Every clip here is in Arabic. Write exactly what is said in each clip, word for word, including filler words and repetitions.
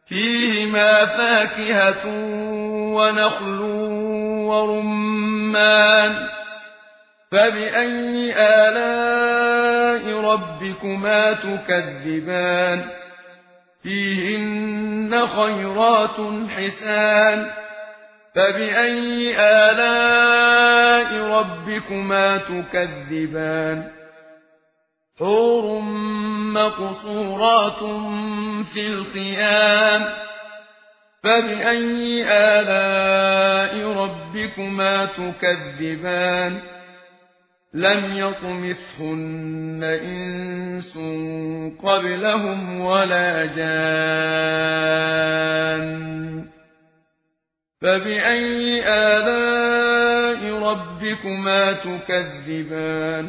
فيهما فاكهة ونخل ورمان فبأي آلاء ربكما تكذبان فيهن خيرات حسان فبأي آلاء ربكما تكذبان حور مقصورات في الخيام فبأي آلاء ربكما تكذبان لم يطمثهن إنس قبلهم ولا جان فبأي آلاء ربكما تكذبان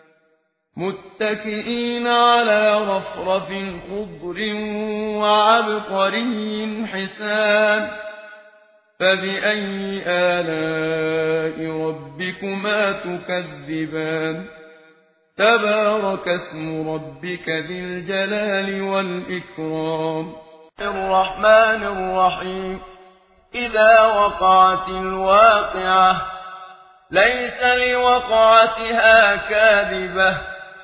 متكئين على رفرف خضر وعبقري حسان فبأي آلاء ربكما تكذبان تبارك اسم ربك ذي الجلال والإكرام الرحمن الرحيم إذا وقعت الواقعة ليس لوقعتها كاذبة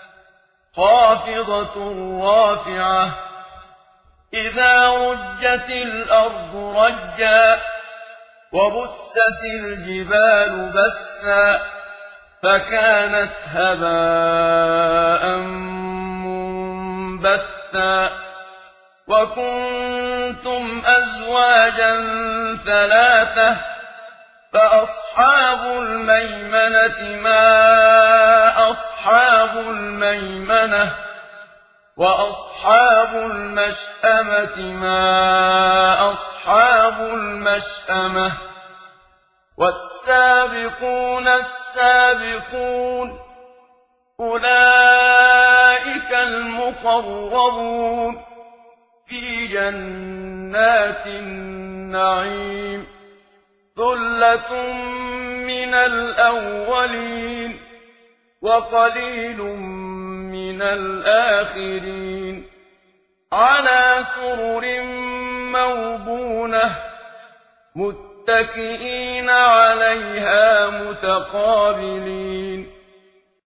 خافضة رافعة إذا رجت الأرض رجا وبست الجبال بسا فكانت هباء منبثا وكنتم أزواجا ثلاثة فأصحاب الميمنة ما أصحاب الميمنة وأصحاب المشأمة ما أصحاب المشأمة والسابقون السابقون أولئك المقربون في جنات النعيم ثلة من الأولين وقليل من الآخرين على سرر موضونة متكئين عليها متقابلين